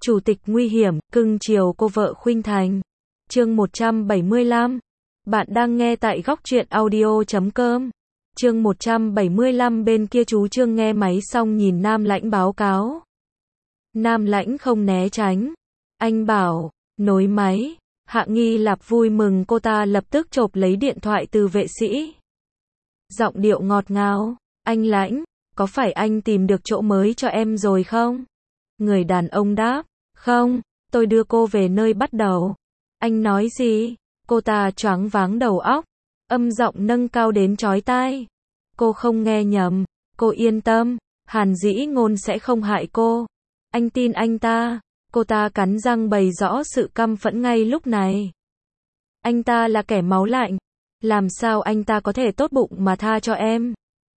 Chủ tịch nguy hiểm, cưng chiều cô vợ khuynh thành. Chương 175. Bạn đang nghe tại góc truyện audio.com. Chương 175 bên kia chú Trương nghe máy xong nhìn Nam Lãnh báo cáo. Nam Lãnh không né tránh. Anh bảo, nối máy. Hạ Nghi Lạp vui mừng cô ta lập tức chộp lấy điện thoại từ vệ sĩ. Giọng điệu ngọt ngào, anh Lãnh, có phải anh tìm được chỗ mới cho em rồi không? Người đàn ông đáp, không, tôi đưa cô về nơi bắt đầu. Anh nói gì? Cô ta choáng váng đầu óc, âm giọng nâng cao đến chói tai. Cô không nghe nhầm, cô yên tâm, Hàn Dĩ Ngôn sẽ không hại cô. Anh tin anh ta. Cô ta cắn răng bày rõ sự căm phẫn ngay lúc này. Anh ta là kẻ máu lạnh. Làm sao anh ta có thể tốt bụng mà tha cho em?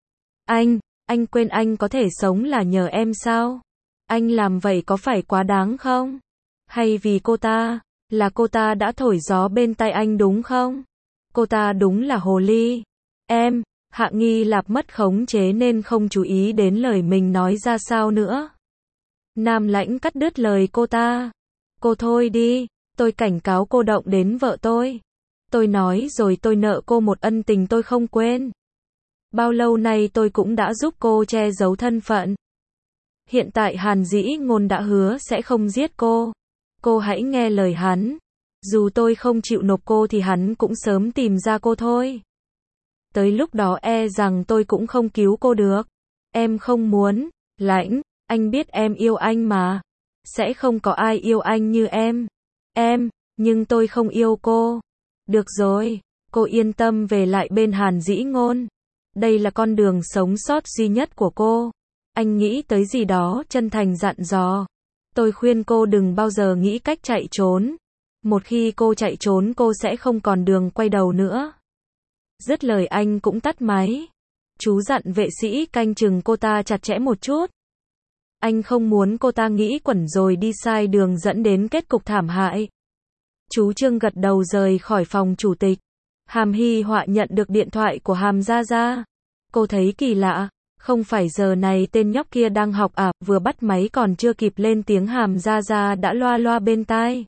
Anh quên anh có thể sống là nhờ em sao? Anh làm vậy có phải quá đáng không? Hay vì cô ta, là cô ta đã thổi gió bên tai anh đúng không? Cô ta đúng là hồ ly. Em, Hạ Nghi Lạp mất khống chế nên không chú ý đến lời mình nói ra sao nữa. Nam Lãnh cắt đứt lời cô ta. Cô thôi đi, tôi cảnh cáo cô động đến vợ tôi. Tôi nói rồi tôi nợ cô một ân tình tôi không quên. Bao lâu nay tôi cũng đã giúp cô che giấu thân phận. Hiện tại Hàn Dĩ Ngôn đã hứa sẽ không giết cô. Cô hãy nghe lời hắn. Dù tôi không chịu nộp cô thì hắn cũng sớm tìm ra cô thôi. Tới lúc đó e rằng tôi cũng không cứu cô được. Em không muốn, Lãnh, anh biết em yêu anh mà. Sẽ không có ai yêu anh như em. Nhưng tôi không yêu cô. Được rồi, cô yên tâm về lại bên Hàn Dĩ Ngôn. Đây là con đường sống sót duy nhất của cô. Anh nghĩ tới gì đó chân thành dặn dò. Tôi khuyên cô đừng bao giờ nghĩ cách chạy trốn. Một khi cô chạy trốn cô sẽ không còn đường quay đầu nữa. Dứt lời anh cũng tắt máy. Chú dặn vệ sĩ canh chừng cô ta chặt chẽ một chút. Anh không muốn cô ta nghĩ quẩn rồi đi sai đường dẫn đến kết cục thảm hại. Chú Trương gật đầu rời khỏi phòng chủ tịch. Hàm Hy Họa nhận được điện thoại của Hàm Gia Gia. Cô thấy kỳ lạ, không phải giờ này tên nhóc kia đang học à? Vừa bắt máy còn chưa kịp lên tiếng Hàm Gia Gia đã loa loa bên tai.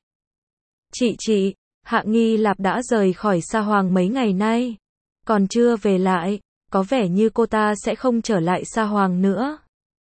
Chị, Hạ Nghi Lạp đã rời khỏi Sa Hoàng mấy ngày nay. Còn chưa về lại, có vẻ như cô ta sẽ không trở lại Sa Hoàng nữa.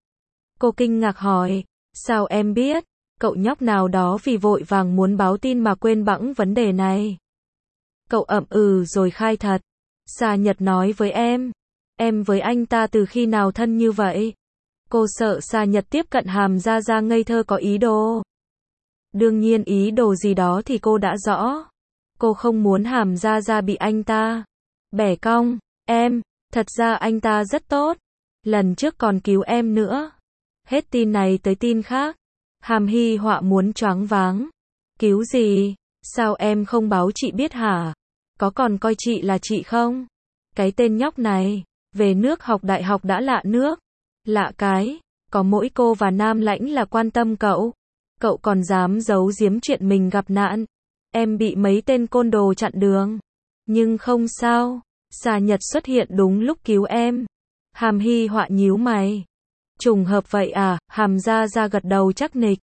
Cô kinh ngạc hỏi, sao em biết? Cậu nhóc nào đó vì vội vàng muốn báo tin mà quên bẵng vấn đề này. Cậu ậm ừ rồi khai thật. Sa Nhật nói với em với anh ta từ khi nào thân như vậy? Cô sợ Sa Nhật tiếp cận Hàm Gia Gia ngây thơ có ý đồ. Đương nhiên ý đồ gì đó thì cô đã rõ. Cô không muốn Hàm Gia Gia bị anh ta bẻ cong. Thật ra anh ta rất tốt. Lần trước còn cứu em nữa. Hết tin này tới tin khác. Hàm Hy Họa muốn choáng váng. Cứu gì? Sao em không báo chị biết hả? Có còn coi chị là chị không? Cái tên nhóc này, về nước học đại học đã lạ nước. Lạ cái, có mỗi cô và Nam Lãnh là quan tâm cậu. Cậu còn dám giấu giếm chuyện mình gặp nạn. Em bị mấy tên côn đồ chặn đường. Nhưng không sao, Sa Nhật xuất hiện đúng lúc cứu em. Hàm Hy Họa nhíu mày. Trùng hợp vậy à? Hàm Gia Gia gật đầu chắc nịch.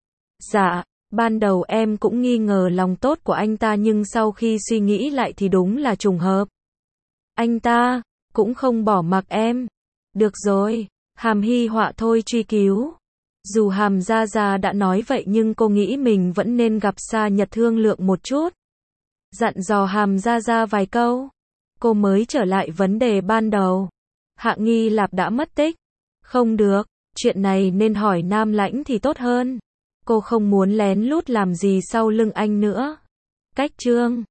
Dạ, ban đầu em cũng nghi ngờ lòng tốt của anh ta nhưng sau khi suy nghĩ lại thì đúng là trùng hợp. Anh ta cũng không bỏ mặc em. Được rồi, Hàm Hy Họa thôi truy cứu. Dù Hàm Gia Gia đã nói vậy nhưng cô nghĩ mình vẫn nên gặp Sa Nhật thương lượng một chút. Dặn dò Hàm Gia Gia vài câu. Cô mới trở lại vấn đề ban đầu. Hạ Nghi Lạp đã mất tích. Không được, chuyện này nên hỏi Nam Lãnh thì tốt hơn. Cô không muốn lén lút làm gì sau lưng anh nữa. Cách Trương